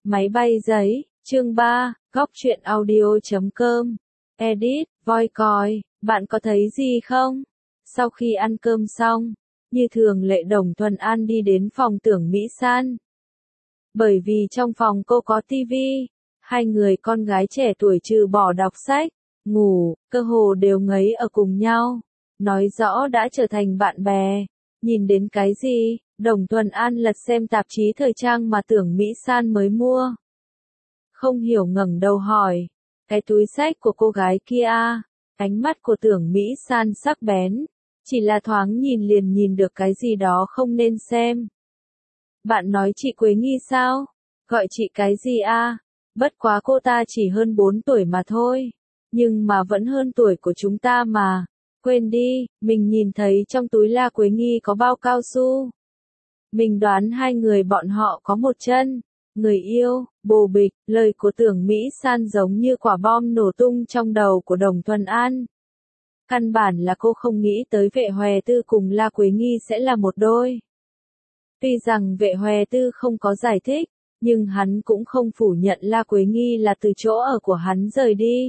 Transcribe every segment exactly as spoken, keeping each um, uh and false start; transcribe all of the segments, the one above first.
Máy bay giấy, chương ba, góc truyện audio chấm com. Edit, voi còi, bạn có thấy gì không? Sau khi ăn cơm xong, như thường lệ Đồng Thuần An đi đến phòng Tưởng Mỹ San. Bởi vì trong phòng cô có tivi, hai người con gái trẻ tuổi trừ bỏ đọc sách, ngủ, cơ hồ đều ngấy ở cùng nhau. Nói rõ đã trở thành bạn bè. Nhìn đến cái gì? Đồng Thuần An lật xem tạp chí thời trang mà Tưởng Mỹ San mới mua. Không hiểu ngẩng đầu hỏi. Cái túi xách của cô gái kia. Ánh mắt của Tưởng Mỹ San sắc bén. Chỉ là thoáng nhìn liền nhìn được cái gì đó không nên xem. Bạn nói chị Quế Nghi sao? Gọi chị cái gì a? Bất quá cô ta chỉ hơn bốn tuổi mà thôi. Nhưng mà vẫn hơn tuổi của chúng ta mà. Quên đi, mình nhìn thấy trong túi La Quế Nghi có bao cao su. Mình đoán hai người bọn họ có một chân. Người yêu, bồ bịch, lời của Tưởng Mỹ San giống như quả bom nổ tung trong đầu của Đồng Thuần An. Căn bản là cô không nghĩ tới Vệ Hòe Tư cùng La Quế Nghi sẽ là một đôi. Tuy rằng Vệ Hòe Tư không có giải thích, nhưng hắn cũng không phủ nhận La Quế Nghi là từ chỗ ở của hắn rời đi.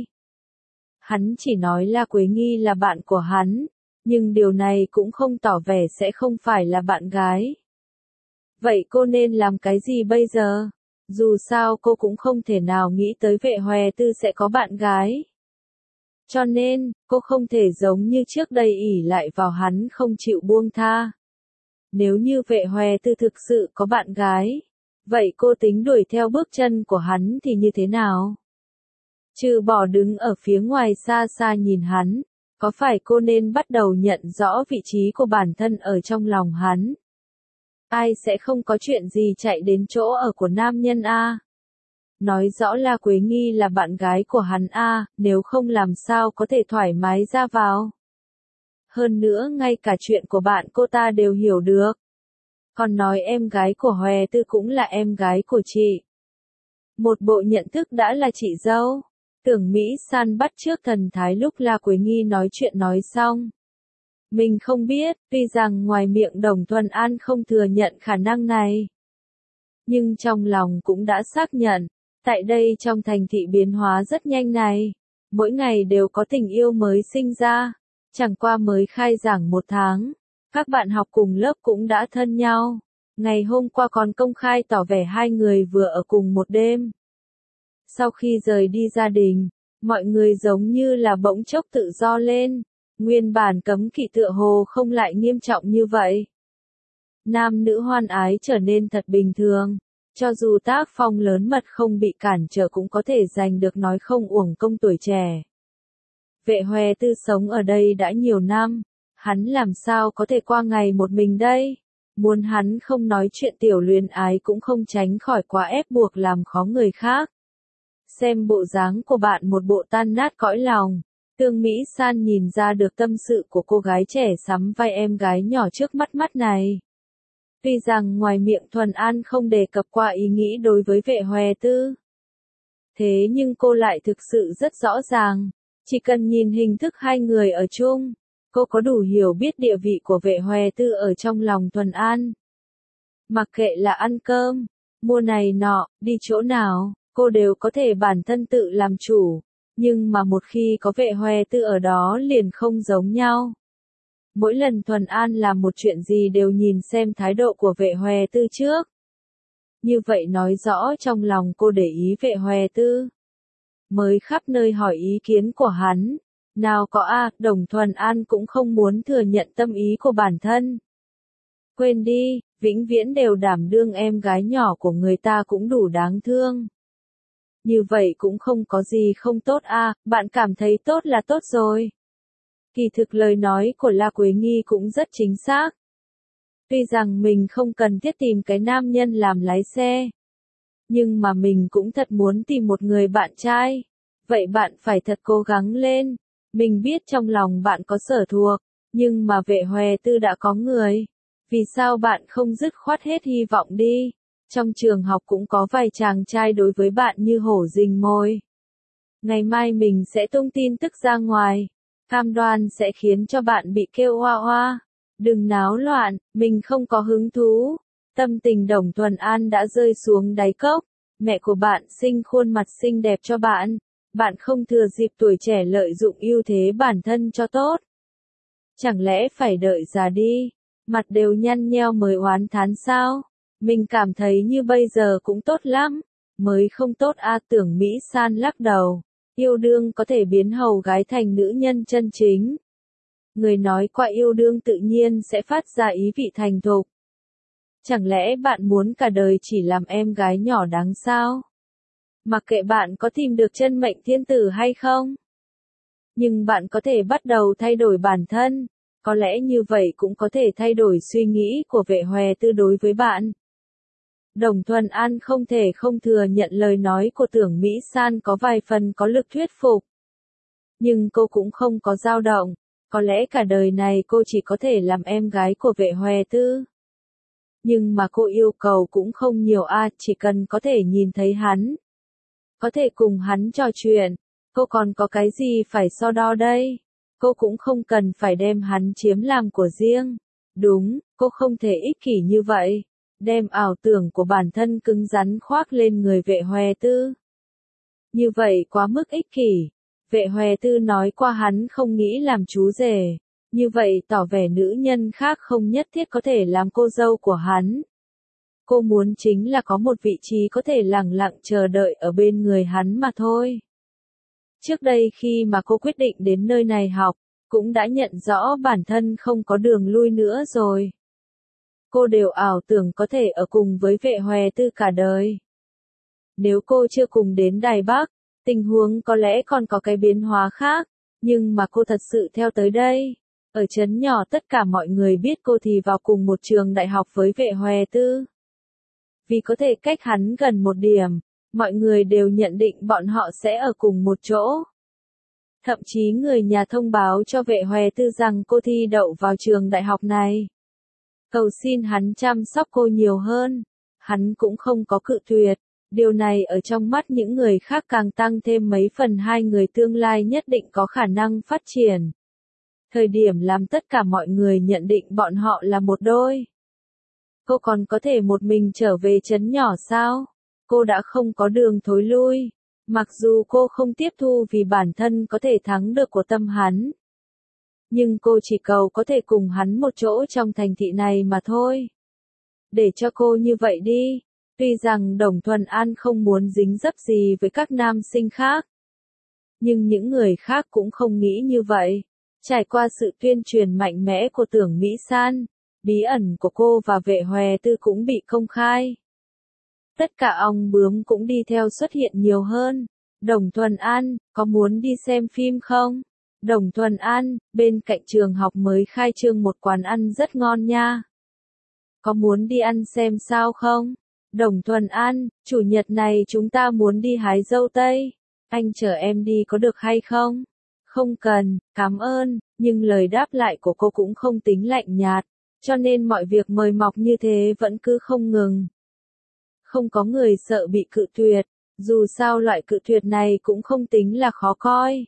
Hắn chỉ nói La Quế Nghi là bạn của hắn, nhưng điều này cũng không tỏ vẻ sẽ không phải là bạn gái. Vậy cô nên làm cái gì bây giờ? Dù sao cô cũng không thể nào nghĩ tới Vệ Hòe Tư sẽ có bạn gái. Cho nên, cô không thể giống như trước đây ỷ lại vào hắn không chịu buông tha. Nếu như Vệ Hòe Tư thực sự có bạn gái, vậy cô tính đuổi theo bước chân của hắn thì như thế nào? Trừ bỏ đứng ở phía ngoài xa xa nhìn hắn, có phải cô nên bắt đầu nhận rõ vị trí của bản thân ở trong lòng hắn? Ai sẽ không có chuyện gì chạy đến chỗ ở của nam nhân a? Nói rõ La Quế Nghi là bạn gái của hắn a, nếu không làm sao có thể thoải mái ra vào. Hơn nữa ngay cả chuyện của bạn cô ta đều hiểu được. Còn nói em gái của Hòe Tư cũng là em gái của chị. Một bộ nhận thức đã là chị dâu. Tưởng Mỹ San bắt chước thần thái lúc La Quế Nghi nói chuyện nói xong. Mình không biết, tuy rằng ngoài miệng Đồng Thuần An không thừa nhận khả năng này. Nhưng trong lòng cũng đã xác nhận, tại đây trong thành thị biến hóa rất nhanh này. Mỗi ngày đều có tình yêu mới sinh ra. Chẳng qua mới khai giảng một tháng. Các bạn học cùng lớp cũng đã thân nhau. Ngày hôm qua còn công khai tỏ vẻ hai người vừa ở cùng một đêm. Sau khi rời đi gia đình, mọi người giống như là bỗng chốc tự do lên. Nguyên bản cấm kỵ tựa hồ không lại nghiêm trọng như vậy. Nam nữ hoan ái trở nên thật bình thường. Cho dù tác phong lớn mật không bị cản trở cũng có thể giành được nói không uổng công tuổi trẻ. Vệ Hòe Tư sống ở đây đã nhiều năm. Hắn làm sao có thể qua ngày một mình đây? Muốn hắn không nói chuyện tiểu luyến ái cũng không tránh khỏi quá ép buộc làm khó người khác. Xem bộ dáng của bạn một bộ tan nát cõi lòng. Tưởng Mỹ San nhìn ra được tâm sự của cô gái trẻ sắm vai em gái nhỏ trước mắt mắt này. Tuy rằng ngoài miệng Thuần An không đề cập qua ý nghĩ đối với Vệ Hòe Tư. Thế nhưng cô lại thực sự rất rõ ràng. Chỉ cần nhìn hình thức hai người ở chung, cô có đủ hiểu biết địa vị của Vệ Hòe Tư ở trong lòng Thuần An. Mặc kệ là ăn cơm, mua này nọ, đi chỗ nào, cô đều có thể bản thân tự làm chủ. Nhưng mà một khi có Vệ Hòe Tư ở đó liền không giống nhau. Mỗi lần Thuần An làm một chuyện gì đều nhìn xem thái độ của Vệ Hòe Tư trước. Như vậy nói rõ trong lòng cô để ý Vệ Hòe Tư. Mới khắp nơi hỏi ý kiến của hắn. Nào có a, Đồng Thuần An cũng không muốn thừa nhận tâm ý của bản thân. Quên đi, vĩnh viễn đều đảm đương em gái nhỏ của người ta cũng đủ đáng thương. Như vậy cũng không có gì không tốt a, bạn cảm thấy tốt là tốt rồi. Kỳ thực lời nói của La Quế Nghi cũng rất chính xác. Tuy rằng mình không cần thiết tìm cái nam nhân làm lái xe. Nhưng mà mình cũng thật muốn tìm một người bạn trai. Vậy bạn phải thật cố gắng lên. Mình biết trong lòng bạn có sở thuộc. Nhưng mà Vệ Hòe Tư đã có người. Vì sao bạn không dứt khoát hết hy vọng đi? Trong trường học cũng có vài chàng trai đối với bạn như hổ rình mồi. Ngày mai mình sẽ tung tin tức ra ngoài. Cam đoan sẽ khiến cho bạn bị kêu hoa hoa. Đừng náo loạn, mình không có hứng thú. Tâm tình Đồng Thuần An đã rơi xuống đáy cốc. Mẹ của bạn sinh khuôn mặt xinh đẹp cho bạn. Bạn không thừa dịp tuổi trẻ lợi dụng ưu thế bản thân cho tốt. Chẳng lẽ phải đợi già đi, mặt đều nhăn nheo mới oán thán sao? Mình cảm thấy như bây giờ cũng tốt lắm. Mới không tốt a. Tưởng Mỹ San lắc đầu. Yêu đương có thể biến hầu gái thành nữ nhân chân chính. Người nói qua yêu đương tự nhiên sẽ phát ra ý vị thành thục. Chẳng lẽ bạn muốn cả đời chỉ làm em gái nhỏ đáng sao? Mặc kệ bạn có tìm được chân mệnh thiên tử hay không. Nhưng bạn có thể bắt đầu thay đổi bản thân. Có lẽ như vậy cũng có thể thay đổi suy nghĩ của Vệ Hòe Tư đối với bạn. Đồng Thuần An không thể không thừa nhận lời nói của Tưởng Mỹ San có vài phần có lực thuyết phục. Nhưng cô cũng không có dao động. Có lẽ cả đời này cô chỉ có thể làm em gái của Vệ Hòe Tư. Nhưng mà cô yêu cầu cũng không nhiều a, chỉ cần có thể nhìn thấy hắn. Có thể cùng hắn trò chuyện. Cô còn có cái gì phải so đo đây? Cô cũng không cần phải đem hắn chiếm làm của riêng. Đúng, cô không thể ích kỷ như vậy. Đem ảo tưởng của bản thân cứng rắn khoác lên người Vệ Hòe Tư. Như vậy quá mức ích kỷ. Vệ Hòe Tư nói qua hắn không nghĩ làm chú rể. Như vậy tỏ vẻ nữ nhân khác không nhất thiết có thể làm cô dâu của hắn. Cô muốn chính là có một vị trí có thể lặng lặng chờ đợi ở bên người hắn mà thôi. Trước đây khi mà cô quyết định đến nơi này học, cũng đã nhận rõ bản thân không có đường lui nữa rồi. Cô đều ảo tưởng có thể ở cùng với Vệ Hòe Tư cả đời. Nếu cô chưa cùng đến Đài Bắc, tình huống có lẽ còn có cái biến hóa khác, nhưng mà cô thật sự theo tới đây. Ở trấn nhỏ tất cả mọi người biết cô thì vào cùng một trường đại học với Vệ Hòe Tư. Vì có thể cách hắn gần một điểm, mọi người đều nhận định bọn họ sẽ ở cùng một chỗ. Thậm chí người nhà thông báo cho Vệ Hòe Tư rằng cô thi đậu vào trường đại học này. Cầu xin hắn chăm sóc cô nhiều hơn. Hắn cũng không có cự tuyệt. Điều này ở trong mắt những người khác càng tăng thêm mấy phần hai người tương lai nhất định có khả năng phát triển. Thời điểm làm tất cả mọi người nhận định bọn họ là một đôi. Cô còn có thể một mình trở về trấn nhỏ sao? Cô đã không có đường thối lui. Mặc dù cô không tiếp thu vì bản thân có thể thắng được của tâm hắn. Nhưng cô chỉ cầu có thể cùng hắn một chỗ trong thành thị này mà thôi. Để cho cô như vậy đi. Tuy rằng Đồng Thuần An không muốn dính dấp gì với các nam sinh khác. Nhưng những người khác cũng không nghĩ như vậy. Trải qua sự tuyên truyền mạnh mẽ của Tưởng Mỹ San, bí ẩn của cô và Vệ Hòe Tư cũng bị công khai. Tất cả ong bướm cũng đi theo xuất hiện nhiều hơn. Đồng Thuần An, có muốn đi xem phim không? Đồng Thuần An, bên cạnh trường học mới khai trương một quán ăn rất ngon nha. Có muốn đi ăn xem sao không? Đồng Thuần An, chủ nhật này chúng ta muốn đi hái dâu tây. Anh chở em đi có được hay không? Không cần, cảm ơn, nhưng lời đáp lại của cô cũng không tính lạnh nhạt, cho nên mọi việc mời mọc như thế vẫn cứ không ngừng. Không có người sợ bị cự tuyệt, dù sao loại cự tuyệt này cũng không tính là khó coi.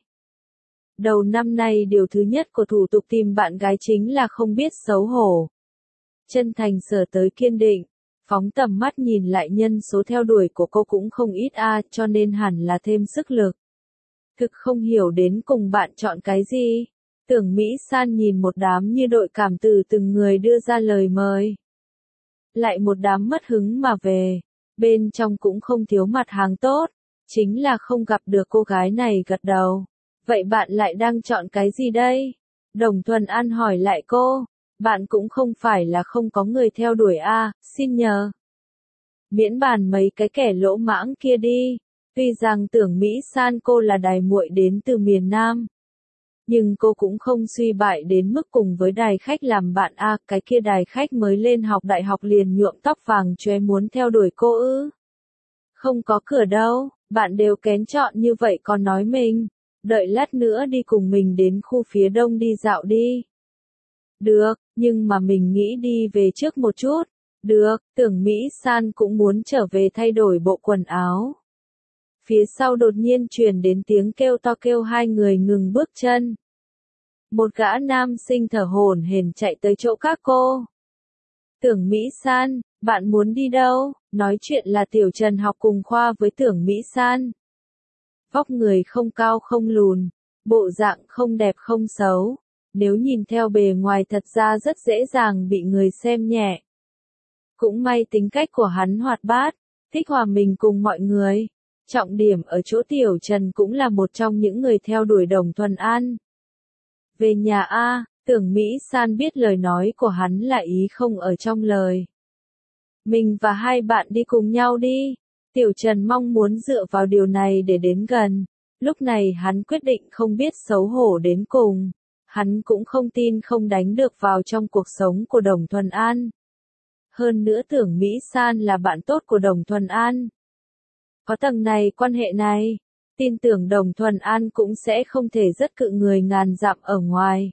Đầu năm nay điều thứ nhất của thủ tục tìm bạn gái chính là không biết xấu hổ. Chân thành sở tới kiên định, phóng tầm mắt nhìn lại nhân số theo đuổi của cô cũng không ít a, cho nên hẳn là thêm sức lực. Thực không hiểu đến cùng bạn chọn cái gì. Tưởng Mỹ San nhìn một đám như đội cảm từ từng người đưa ra lời mời. Lại một đám mất hứng mà về. Bên trong cũng không thiếu mặt hàng tốt. Chính là không gặp được cô gái này gật đầu. Vậy bạn lại đang chọn cái gì đây? Đồng Thuần An hỏi lại cô. Bạn cũng không phải là không có người theo đuổi a, xin nhờ. Miễn bàn mấy cái kẻ lỗ mãng kia đi. Tuy rằng Tưởng Mỹ San cô là đài muội đến từ miền Nam. Nhưng cô cũng không suy bại đến mức cùng với đài khách làm bạn a, cái kia đài khách mới lên học đại học liền nhuộm tóc vàng chóe muốn theo đuổi cô ư. Không có cửa đâu, bạn đều kén chọn như vậy còn nói mình. Đợi lát nữa đi cùng mình đến khu phía đông đi dạo đi. Được, nhưng mà mình nghĩ đi về trước một chút. Được, Tưởng Mỹ San cũng muốn trở về thay đổi bộ quần áo. Phía sau đột nhiên truyền đến tiếng kêu to kêu hai người ngừng bước chân. Một gã nam sinh thở hổn hển chạy tới chỗ các cô. Tưởng Mỹ San, bạn muốn đi đâu? Nói chuyện là Tiểu Trần học cùng khoa với Tưởng Mỹ San. Vóc người không cao không lùn, bộ dạng không đẹp không xấu. Nếu nhìn theo bề ngoài thật ra rất dễ dàng bị người xem nhẹ. Cũng may tính cách của hắn hoạt bát, thích hòa mình cùng mọi người. Trọng điểm ở chỗ Tiểu Trần cũng là một trong những người theo đuổi Đồng Thuần An. Về nhà A, Tưởng Mỹ San biết lời nói của hắn là ý không ở trong lời. Mình và hai bạn đi cùng nhau đi. Tiểu Trần mong muốn dựa vào điều này để đến gần. Lúc này hắn quyết định không biết xấu hổ đến cùng. Hắn cũng không tin không đánh được vào trong cuộc sống của Đồng Thuần An. Hơn nữa Tưởng Mỹ San là bạn tốt của Đồng Thuần An. Có tầng này quan hệ này, tin tưởng Đồng Thuần An cũng sẽ không thể rất cự người ngàn dặm ở ngoài.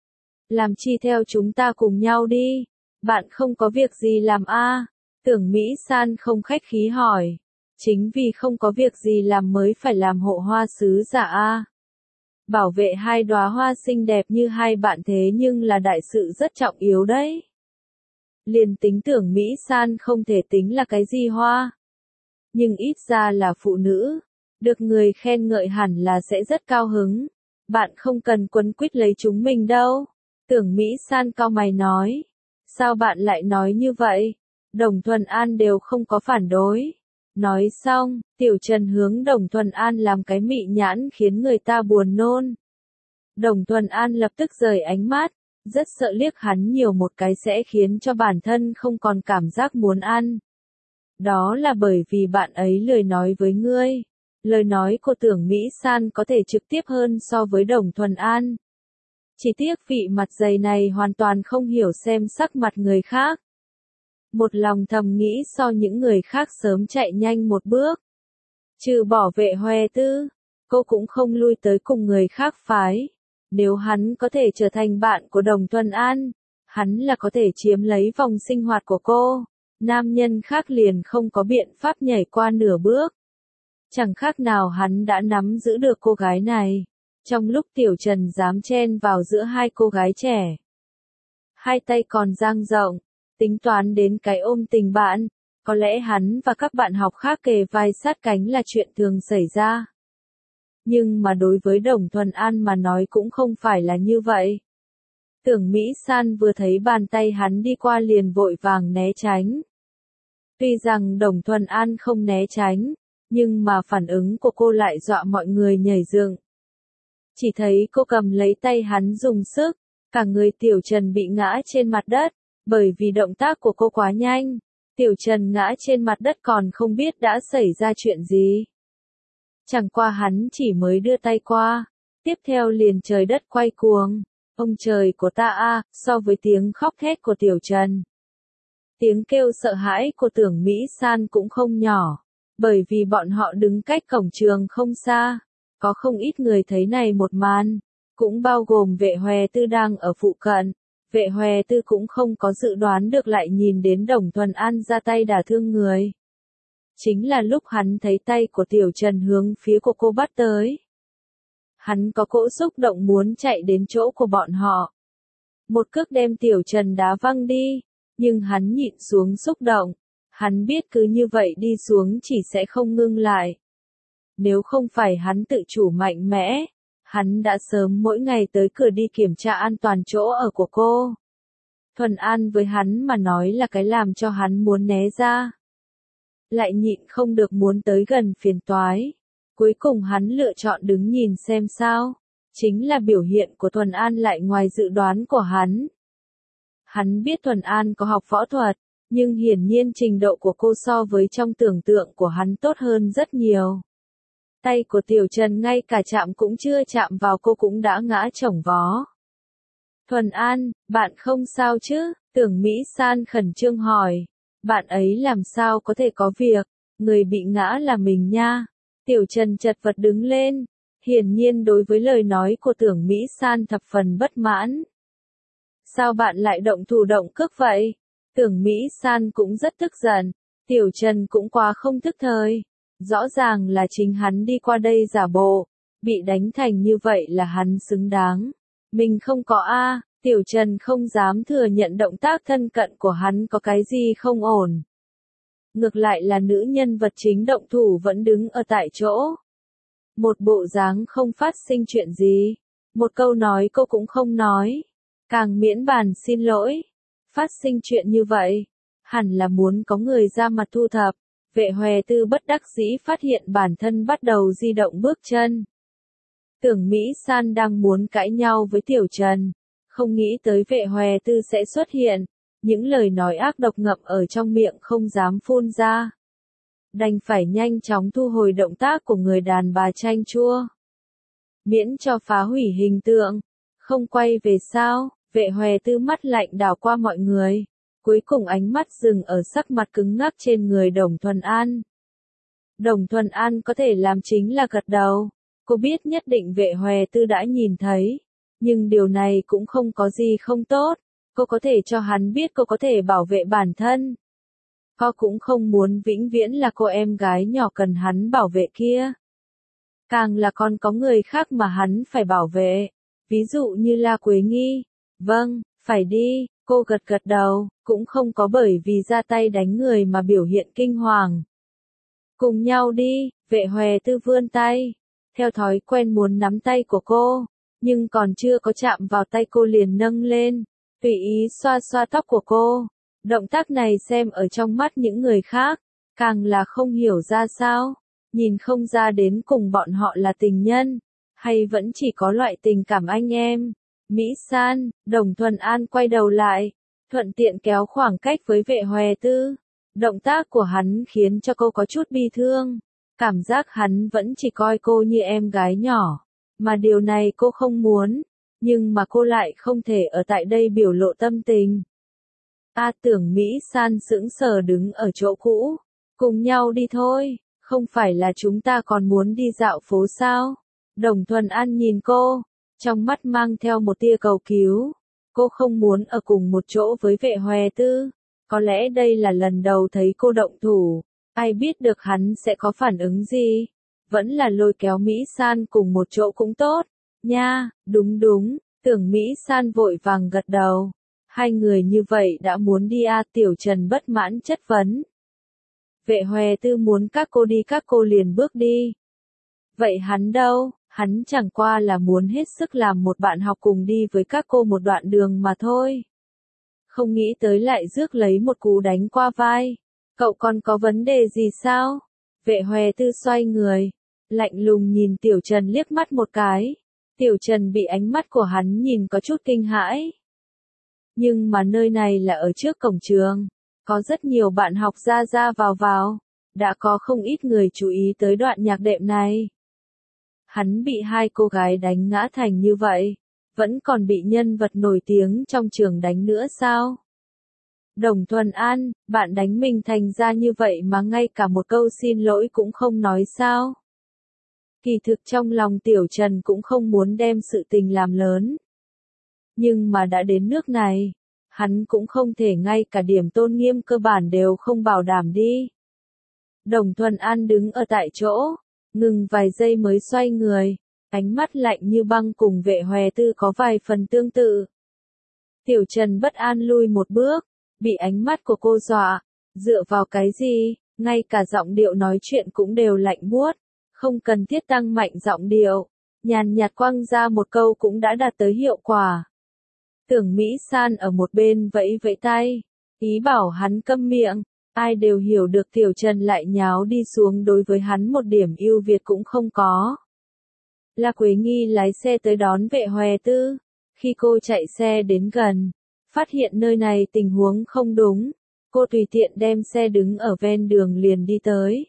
Làm chi theo chúng ta cùng nhau đi, bạn không có việc gì làm a? À? Tưởng Mỹ San không khách khí hỏi, chính vì không có việc gì làm mới phải làm hộ hoa sứ giả a. À? Bảo vệ hai đóa hoa xinh đẹp như hai bạn thế nhưng là đại sự rất trọng yếu đấy. Liền tính Tưởng Mỹ San không thể tính là cái gì hoa. Nhưng ít ra là phụ nữ, được người khen ngợi hẳn là sẽ rất cao hứng. Bạn không cần quấn quýt lấy chúng mình đâu. Tưởng Mỹ San cau mày nói. Sao bạn lại nói như vậy? Đồng Thuần An đều không có phản đối. Nói xong, Tiểu Trần hướng Đồng Thuần An làm cái mị nhãn khiến người ta buồn nôn. Đồng Thuần An lập tức rời ánh mắt, rất sợ liếc hắn nhiều một cái sẽ khiến cho bản thân không còn cảm giác muốn ăn. Đó là bởi vì bạn ấy lười nói với ngươi. Lời nói của Tưởng Mỹ San có thể trực tiếp hơn so với Đồng Thuần An. Chỉ tiếc vị mặt dày này hoàn toàn không hiểu xem sắc mặt người khác. Một lòng thầm nghĩ so những người khác sớm chạy nhanh một bước. Trừ bỏ Vệ Hoè Tư, cô cũng không lui tới cùng người khác phái. Nếu hắn có thể trở thành bạn của Đồng Thuần An, hắn là có thể chiếm lấy vòng sinh hoạt của cô. Nam nhân khác liền không có biện pháp nhảy qua nửa bước. Chẳng khác nào hắn đã nắm giữ được cô gái này. Trong lúc Tiểu Trần dám chen vào giữa hai cô gái trẻ. Hai tay còn dang rộng, tính toán đến cái ôm tình bạn. Có lẽ hắn và các bạn học khác kề vai sát cánh là chuyện thường xảy ra. Nhưng mà đối với Đồng Thuần An mà nói cũng không phải là như vậy. Tưởng Mỹ San vừa thấy bàn tay hắn đi qua liền vội vàng né tránh. Tuy rằng Đồng Thuần An không né tránh, nhưng mà phản ứng của cô lại dọa mọi người nhảy dựng. Chỉ thấy cô cầm lấy tay hắn dùng sức, cả người Tiểu Trần bị ngã trên mặt đất, bởi vì động tác của cô quá nhanh. Tiểu Trần ngã trên mặt đất còn không biết đã xảy ra chuyện gì. Chẳng qua hắn chỉ mới đưa tay qua, tiếp theo liền trời đất quay cuồng. Ông trời của ta a, so với tiếng khóc thét của Tiểu Trần. Tiếng kêu sợ hãi của Tưởng Mỹ San cũng không nhỏ, bởi vì bọn họ đứng cách cổng trường không xa. Có không ít người thấy này một màn, cũng bao gồm Vệ Hoè Tư đang ở phụ cận. Vệ Hoè Tư cũng không có dự đoán được lại nhìn đến Đồng Thuần An ra tay đả thương người. Chính là lúc hắn thấy tay của Tiểu Trần hướng phía của cô bắt tới. Hắn có cỗ xúc động muốn chạy đến chỗ của bọn họ. Một cước đem Tiểu Trần đá văng đi, nhưng hắn nhịn xuống xúc động. Hắn biết cứ như vậy đi xuống chỉ sẽ không ngưng lại. Nếu không phải hắn tự chủ mạnh mẽ, hắn đã sớm mỗi ngày tới cửa đi kiểm tra an toàn chỗ ở của cô. Thuần An với hắn mà nói là cái làm cho hắn muốn né ra. Lại nhịn không được muốn tới gần phiền toái. Cuối cùng hắn lựa chọn đứng nhìn xem sao. Chính là biểu hiện của Thuần An lại ngoài dự đoán của hắn. Hắn biết Thuần An có học võ thuật, nhưng hiển nhiên trình độ của cô so với trong tưởng tượng của hắn tốt hơn rất nhiều. Tay của Tiểu Trần ngay cả chạm cũng chưa chạm vào cô cũng đã ngã chổng vó. Thuần An, bạn không sao chứ? Tưởng Mỹ San khẩn trương hỏi. Bạn ấy làm sao có thể có việc, người bị ngã là mình nha. Tiểu Trần chật vật đứng lên, hiển nhiên đối với lời nói của Tưởng Mỹ San thập phần bất mãn. Sao bạn lại động thủ động cước vậy? Tưởng Mỹ San cũng rất tức giận, Tiểu Trần cũng quá không thức thời. Rõ ràng là chính hắn đi qua đây giả bộ, bị đánh thành như vậy là hắn xứng đáng. Mình không có a, Tiểu Trần không dám thừa nhận động tác thân cận của hắn có cái gì không ổn. ngược lại là nữ nhân vật chính động thủ vẫn đứng ở tại chỗ. Một bộ dáng không phát sinh chuyện gì, một câu nói cô cũng không nói, càng miễn bàn xin lỗi. Phát sinh chuyện như vậy, hẳn là muốn có người ra mặt thu thập. Vệ Hoè Tư bất đắc dĩ phát hiện bản thân bắt đầu di động bước chân. Tưởng Mỹ San đang muốn cãi nhau với Tiểu Trần, không nghĩ tới Vệ Hoè Tư sẽ xuất hiện, những lời nói ác độc ngậm ở trong miệng không dám phun ra. Đành phải nhanh chóng thu hồi động tác của người đàn bà chanh chua. Miễn cho phá hủy hình tượng, không quay về sao, Vệ Hoè Tư mắt lạnh đảo qua mọi người. Cuối cùng ánh mắt dừng ở sắc mặt cứng ngắc trên người Đồng Thuần An. Đồng Thuần An có thể làm chính là gật đầu. Cô biết nhất định Vệ Hoè Tư đã nhìn thấy. Nhưng điều này cũng không có gì không tốt. Cô có thể cho hắn biết cô có thể bảo vệ bản thân. Cô cũng không muốn vĩnh viễn là cô em gái nhỏ cần hắn bảo vệ kia. Càng là còn có người khác mà hắn phải bảo vệ. Ví dụ như La Quế Nghi. Vâng, phải đi. Cô gật gật đầu, cũng không có bởi vì ra tay đánh người mà biểu hiện kinh hoàng. Cùng nhau đi, Vệ Hoè Tư vươn tay. Theo thói quen muốn nắm tay của cô, nhưng còn chưa có chạm vào tay cô liền nâng lên, tùy ý xoa xoa tóc của cô. Động tác này xem ở trong mắt những người khác, càng là không hiểu ra sao, nhìn không ra đến cùng bọn họ là tình nhân, hay vẫn chỉ có loại tình cảm anh em. Mỹ San, Đồng Thuần An quay đầu lại, thuận tiện kéo khoảng cách với Vệ Hoè Tư. Động tác của hắn khiến cho cô có chút bi thương, cảm giác hắn vẫn chỉ coi cô như em gái nhỏ, mà điều này cô không muốn, nhưng mà cô lại không thể ở tại đây biểu lộ tâm tình. A Tưởng Mỹ San sững sờ đứng ở chỗ cũ, cùng nhau đi thôi, không phải là chúng ta còn muốn đi dạo phố sao? Đồng Thuần An nhìn cô, trong mắt mang theo một tia cầu cứu. Cô không muốn ở cùng một chỗ với Vệ Hoè Tư. Có lẽ đây là lần đầu thấy cô động thủ. Ai biết được hắn sẽ có phản ứng gì. Vẫn là lôi kéo Mỹ San cùng một chỗ cũng tốt. Nha, đúng đúng, Tưởng Mỹ San vội vàng gật đầu. Hai người như vậy đã muốn đi à, Tiểu Trần bất mãn chất vấn. Vệ Hoè Tư muốn các cô đi các cô liền bước đi. Vậy hắn đâu? Hắn chẳng qua là muốn hết sức làm một bạn học cùng đi với các cô một đoạn đường mà thôi. Không nghĩ tới lại rước lấy một cú đánh qua vai. Cậu còn có vấn đề gì sao? Vệ Hoè Tư xoay người, lạnh lùng nhìn Tiểu Trần liếc mắt một cái. Tiểu Trần bị ánh mắt của hắn nhìn có chút kinh hãi. Nhưng mà nơi này là ở trước cổng trường, có rất nhiều bạn học ra ra vào vào, đã có không ít người chú ý tới đoạn nhạc đệm này. Hắn bị hai cô gái đánh ngã thành như vậy, vẫn còn bị nhân vật nổi tiếng trong trường đánh nữa sao? Đồng Thuần An, bạn đánh mình thành ra như vậy mà ngay cả một câu xin lỗi cũng không nói sao? Kỳ thực trong lòng Tiểu Trần cũng không muốn đem sự tình làm lớn. Nhưng mà đã đến nước này, hắn cũng không thể ngay cả điểm tôn nghiêm cơ bản đều không bảo đảm đi. Đồng Thuần An đứng ở tại chỗ, ngừng vài giây mới xoay người, ánh mắt lạnh như băng cùng Vệ Hoè Tư có vài phần tương tự. Tiểu Trần bất an lui một bước, bị ánh mắt của cô dọa, dựa vào cái gì, ngay cả giọng điệu nói chuyện cũng đều lạnh buốt, không cần thiết tăng mạnh giọng điệu, nhàn nhạt quăng ra một câu cũng đã đạt tới hiệu quả. Tưởng Mỹ San ở một bên vẫy vẫy tay, ý bảo hắn câm miệng. Ai đều hiểu được Tiểu Trần lại nháo đi xuống đối với hắn một điểm ưu việt cũng không có. La Quế Nghi lái xe tới đón Vệ Hoè Tư. Khi cô chạy xe đến gần, phát hiện nơi này tình huống không đúng, cô tùy tiện đem xe đứng ở ven đường liền đi tới.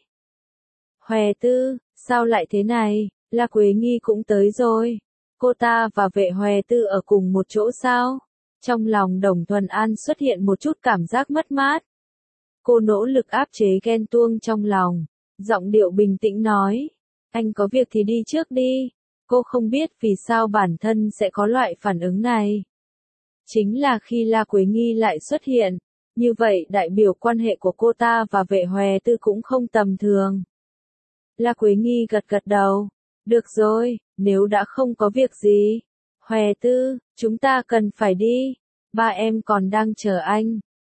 Hoè Tư, sao lại thế này, La Quế Nghi cũng tới rồi. Cô ta và Vệ Hoè Tư ở cùng một chỗ sao? Trong lòng Đồng Thuần An xuất hiện một chút cảm giác mất mát. Cô nỗ lực áp chế ghen tuông trong lòng, giọng điệu bình tĩnh nói, anh có việc thì đi trước đi. Cô không biết vì sao bản thân sẽ có loại phản ứng này. Chính là khi La Quế Nghi lại xuất hiện, như vậy đại biểu quan hệ của cô ta và Vệ Hoè Tư cũng không tầm thường. La Quế Nghi gật gật đầu, được rồi, nếu đã không có việc gì. Hoè Tư, chúng ta cần phải đi, ba em còn đang chờ anh.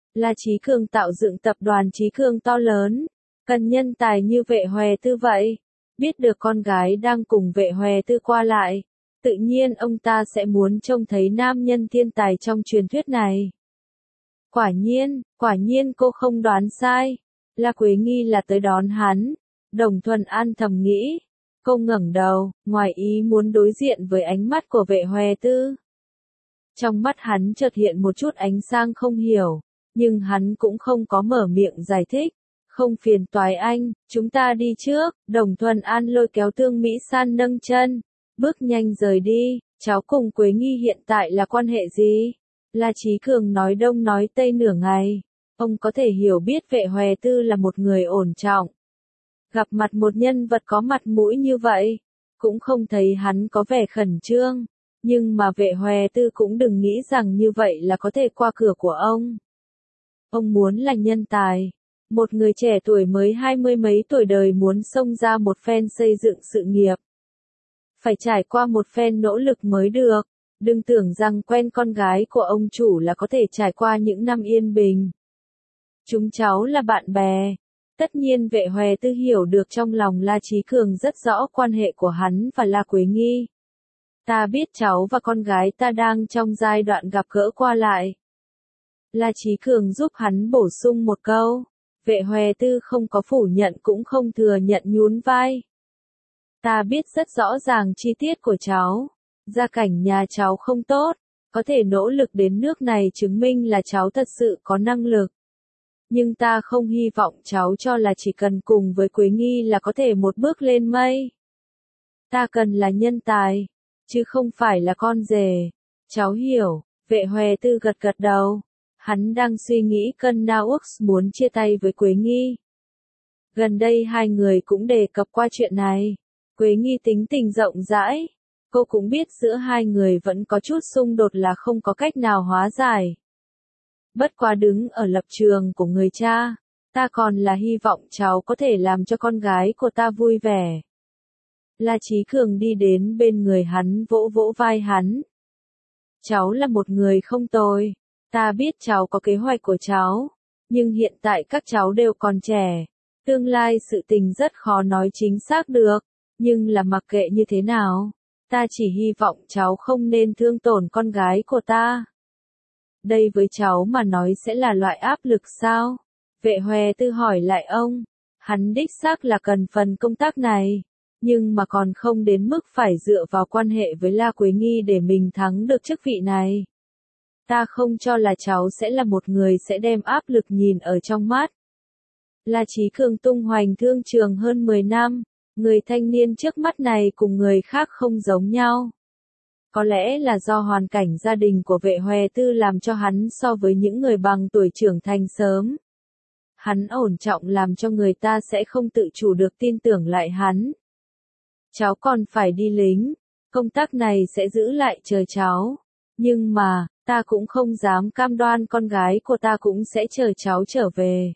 La Chí Cường tạo dựng tập đoàn Chí Cường to lớn, cần nhân tài như Vệ Hoè Tư vậy. Biết được con gái đang cùng Vệ Hoè Tư qua lại, tự nhiên ông ta sẽ muốn trông thấy nam nhân thiên tài trong truyền thuyết này. Quả nhiên, quả nhiên cô không đoán sai. La Quế Nghi là tới đón hắn. Đồng Thuần An thầm nghĩ. Cô ngẩng đầu, ngoài ý muốn đối diện với ánh mắt của Vệ Hoè Tư. Trong mắt hắn chợt hiện một chút ánh sáng không hiểu, nhưng hắn cũng không có mở miệng giải thích. Không phiền toái anh, chúng ta đi trước. Đồng Thuần An lôi kéo Tương Mỹ San nâng chân, bước nhanh rời đi. Cháu cùng Quế Nghi hiện tại là quan hệ gì? La Chí Cường nói đông nói tây nửa ngày. Ông có thể hiểu biết Vệ Hoè Tư là một người ổn trọng. Gặp mặt một nhân vật có mặt mũi như vậy, cũng không thấy hắn có vẻ khẩn trương. Nhưng mà Vệ Hoè Tư cũng đừng nghĩ rằng như vậy là có thể qua cửa của ông. Ông muốn là nhân tài. Một người trẻ tuổi mới hai mươi mấy tuổi đời muốn xông ra một phen xây dựng sự nghiệp. Phải trải qua một phen nỗ lực mới được. Đừng tưởng rằng quen con gái của ông chủ là có thể trải qua những năm yên bình. Chúng cháu là bạn bè. Tất nhiên Vệ Hoè Tư hiểu được trong lòng La Chí Cường rất rõ quan hệ của hắn và La Quế Nghi. Ta biết cháu và con gái ta đang trong giai đoạn gặp gỡ qua lại. La Chí Cường giúp hắn bổ sung một câu. Vệ Hoè Tư không có phủ nhận cũng không thừa nhận, nhún vai. Ta biết rất rõ ràng chi tiết của cháu. Gia cảnh nhà cháu không tốt, có thể nỗ lực đến nước này chứng minh là cháu thật sự có năng lực. Nhưng ta không hy vọng cháu cho là chỉ cần cùng với Quế Nghi là có thể một bước lên mây. Ta cần là nhân tài, chứ không phải là con rể. Cháu hiểu. Vệ Hoè Tư gật gật đầu. Hắn đang suy nghĩ cân não ước muốn chia tay với Quế Nghi. Gần đây hai người cũng đề cập qua chuyện này. Quế Nghi tính tình rộng rãi. Cô cũng biết giữa hai người vẫn có chút xung đột là không có cách nào hóa giải. Bất quá đứng ở lập trường của người cha, ta còn là hy vọng cháu có thể làm cho con gái của ta vui vẻ. La Chí Cường đi đến bên người hắn vỗ vỗ vai hắn. Cháu là một người không tồi. Ta biết cháu có kế hoạch của cháu. Nhưng hiện tại các cháu đều còn trẻ. Tương lai sự tình rất khó nói chính xác được. Nhưng là mặc kệ như thế nào, ta chỉ hy vọng cháu không nên thương tổn con gái của ta. Đây với cháu mà nói sẽ là loại áp lực sao? Vệ Hoè Tư hỏi lại ông. Hắn đích xác là cần phần công tác này. Nhưng mà còn không đến mức phải dựa vào quan hệ với La Quế Nghi để mình thắng được chức vị này. Ta không cho là cháu sẽ là một người sẽ đem áp lực nhìn ở trong mắt. La Chí Cường tung hoành thương trường hơn mười năm. Người thanh niên trước mắt này cùng người khác không giống nhau. Có lẽ là do hoàn cảnh gia đình của Vệ Hoè Tư làm cho hắn so với những người bằng tuổi trưởng thành sớm. Hắn ổn trọng làm cho người ta sẽ không tự chủ được tin tưởng lại hắn. Cháu còn phải đi lính, công tác này sẽ giữ lại chờ cháu. Nhưng mà, ta cũng không dám cam đoan con gái của ta cũng sẽ chờ cháu trở về.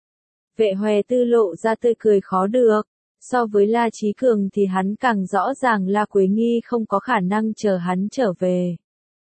Vệ Hoè Tư lộ ra tươi cười khó được. So với La Chí Cường thì hắn càng rõ ràng La Quế Nghi không có khả năng chờ hắn trở về.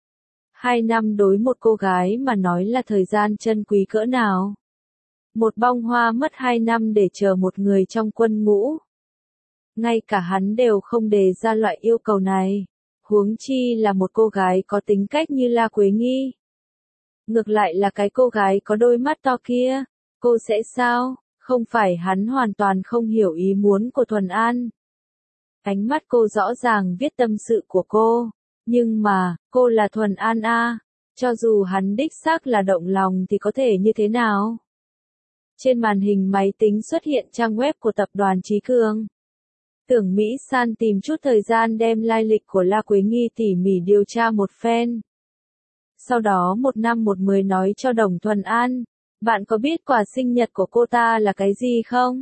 Hai năm đối một cô gái mà nói là thời gian chân quý cỡ nào. Một bông hoa mất hai năm để chờ một người trong quân ngũ. Ngay cả hắn đều không đề ra loại yêu cầu này. Huống chi là một cô gái có tính cách như La Quế Nghi. Ngược lại là cái cô gái có đôi mắt to kia. Cô sẽ sao? Không phải hắn hoàn toàn không hiểu ý muốn của Thuần An. Ánh mắt cô rõ ràng viết tâm sự của cô. Nhưng mà, cô là Thuần An a. Cho dù hắn đích xác là động lòng thì có thể như thế nào? Trên màn hình máy tính xuất hiện trang web của tập đoàn Chí Cường. Tưởng Mỹ San tìm chút thời gian đem lai lịch của La Quế Nghi tỉ mỉ điều tra một phen. Sau đó một năm một mười nói cho Đồng Thuần An. Bạn có biết quà sinh nhật của cô ta là cái gì không?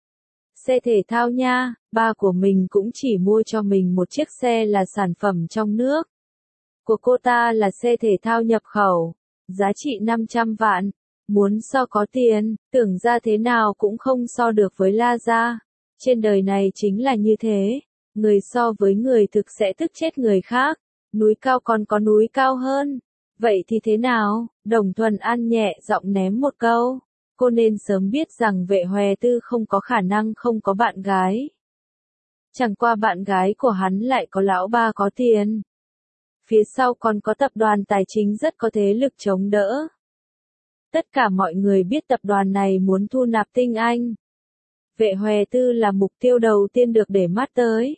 Xe thể thao nha, ba của mình cũng chỉ mua cho mình một chiếc xe là sản phẩm trong nước. Của cô ta là xe thể thao nhập khẩu, giá trị năm trăm vạn. Muốn so có tiền, tưởng ra thế nào cũng không so được với La gia. Trên đời này chính là như thế, người so với người thực sẽ tức chết người khác. Núi cao còn có núi cao hơn. Vậy thì thế nào? Đồng Thuần An nhẹ giọng ném một câu. Cô nên sớm biết rằng Vệ Hòe Tư không có khả năng không có bạn gái. Chẳng qua bạn gái của hắn lại có lão ba có tiền. Phía sau còn có tập đoàn tài chính rất có thế lực chống đỡ. Tất cả mọi người biết tập đoàn này muốn thu nạp tinh anh. Vệ Hòe Tư là mục tiêu đầu tiên được để mắt tới.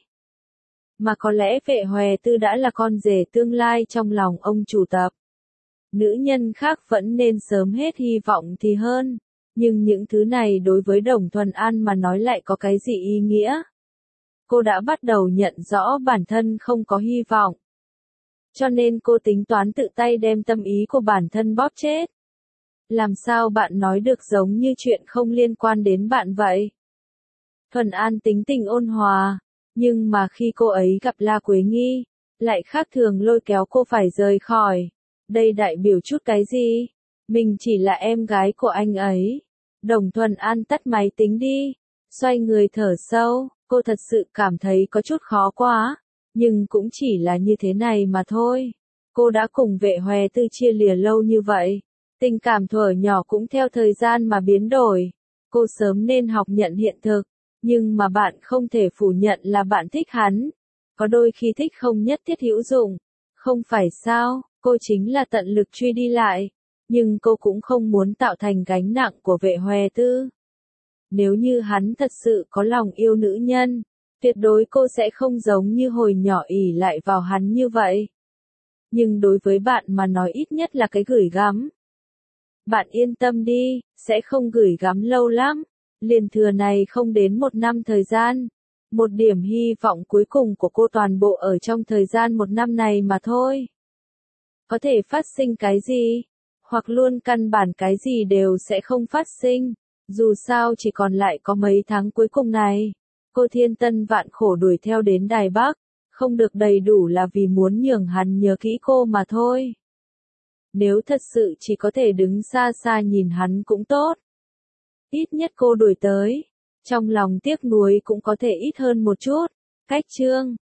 Mà có lẽ Vệ Hòe Tư đã là con rể tương lai trong lòng ông chủ tập. Nữ nhân khác vẫn nên sớm hết hy vọng thì hơn. Nhưng những thứ này đối với Đồng Thuần An mà nói lại có cái gì ý nghĩa? Cô đã bắt đầu nhận rõ bản thân không có hy vọng. Cho nên cô tính toán tự tay đem tâm ý của bản thân bóp chết. Làm sao bạn nói được giống như chuyện không liên quan đến bạn vậy? Thuần An tính tình ôn hòa, nhưng mà khi cô ấy gặp La Quế Nghi, lại khác thường lôi kéo cô phải rời khỏi. Đây đại biểu chút cái gì? Mình chỉ là em gái của anh ấy. Đồng Thuần An tắt máy tính đi, xoay người thở sâu, cô thật sự cảm thấy có chút khó quá, nhưng cũng chỉ là như thế này mà thôi. Cô đã cùng Vệ Hòe Tư chia lìa lâu như vậy, tình cảm thuở nhỏ cũng theo thời gian mà biến đổi. Cô sớm nên học nhận hiện thực, nhưng mà bạn không thể phủ nhận là bạn thích hắn. Có đôi khi thích không nhất thiết hữu dụng, không phải sao? Cô chính là tận lực truy đi lại, nhưng cô cũng không muốn tạo thành gánh nặng của Vệ Hòe Tư. Nếu như hắn thật sự có lòng yêu nữ nhân, tuyệt đối cô sẽ không giống như hồi nhỏ ỷ lại vào hắn như vậy. Nhưng đối với bạn mà nói ít nhất là cái gửi gắm. Bạn yên tâm đi, sẽ không gửi gắm lâu lắm, liền thừa này không đến một năm thời gian. Một điểm hy vọng cuối cùng của cô toàn bộ ở trong thời gian một năm này mà thôi. Có thể phát sinh cái gì, hoặc luôn căn bản cái gì đều sẽ không phát sinh. Dù sao chỉ còn lại có mấy tháng cuối cùng này. Cô thiên tân vạn khổ đuổi theo đến Đài Bắc, không được đầy đủ là vì muốn nhường hắn nhớ kỹ cô mà thôi. Nếu thật sự chỉ có thể đứng xa xa nhìn hắn cũng tốt. Ít nhất cô đuổi tới, trong lòng tiếc nuối cũng có thể ít hơn một chút. Cách chương